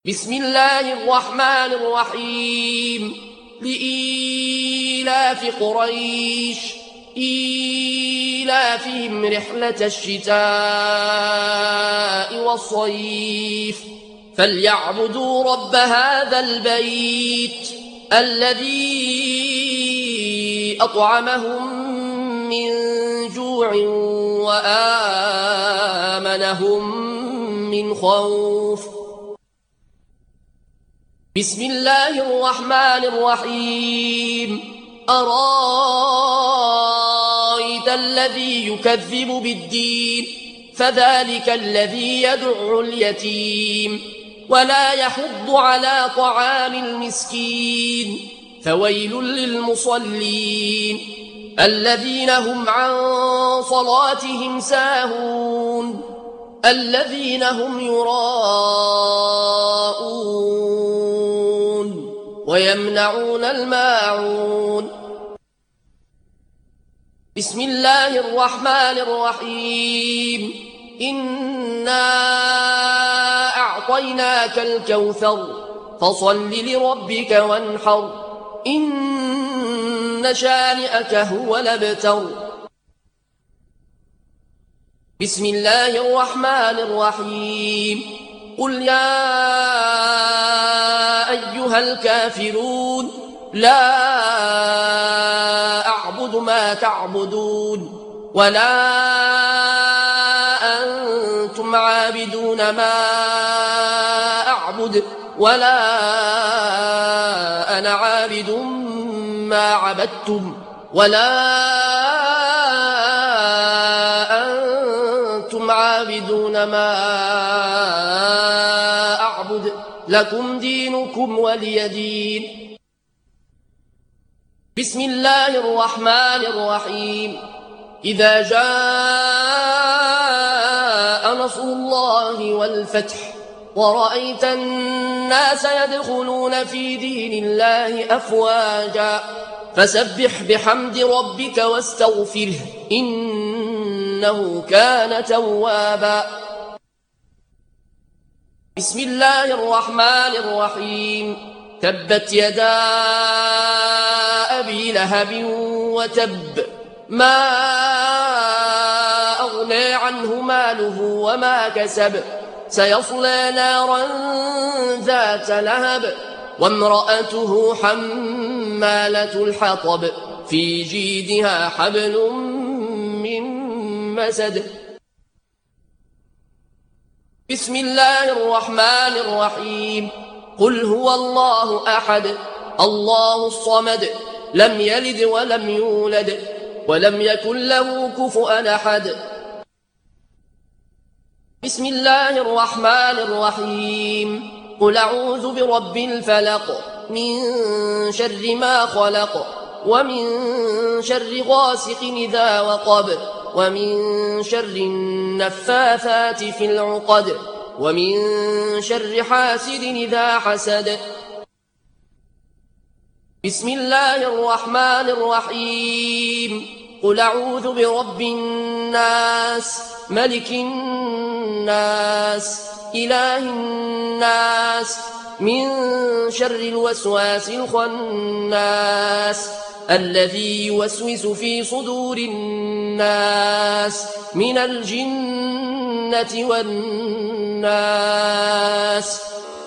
بسم الله الرحمن الرحيم لإيلاف قريش إيلافهم رحلة الشتاء والصيف فليعبدوا رب هذا البيت الذي أطعمهم من جوع وآمنهم من خوف. بسم الله الرحمن الرحيم أرأيت الذي يكذب بالدين فذلك الذي يدع اليتيم ولا يحض على طعام المسكين فويل للمصلين الذين هم عن صلاتهم ساهون الذين هم يراءون ويمنعون الماعون. بسم الله الرحمن الرحيم إنا أعطيناك الكوثر فصل لربك وانحر إن شانئك هو الأبتر. بسم الله الرحمن الرحيم قل يا أيها الكافرون لا أعبد ما تعبدون ولا أنتم عابدون ما أعبد ولا أنا عابد ما عبدتم ولا أنتم عابدون ما أعبد لكم دينكم ولي دين. بسم الله الرحمن الرحيم إذا جاء نصر الله والفتح ورأيت الناس يدخلون في دين الله أفواجا فسبح بحمد ربك واستغفره إنه كان توابا. بسم الله الرحمن الرحيم تبت يدا أبي لهب وتب ما أغنى عنه ماله وما كسب سيصلى نارا ذات لهب وامرأته حمالة الحطب في جيدها حبل من مسد. بسم الله الرحمن الرحيم قل هو الله أحد الله الصمد لم يلد ولم يولد ولم يكن له كفؤا أحد. بسم الله الرحمن الرحيم قل أعوذ برب الفلق من شر ما خلق ومن شر غاسق إذا وقب ومن شر النفاثات في العقد ومن شر حاسد إذا حسد. بسم الله الرحمن الرحيم قل أعوذ برب الناس ملك الناس إله الناس من شر الوسواس الخناس الذي يوسوس في صدور الناس من الجنة والناس.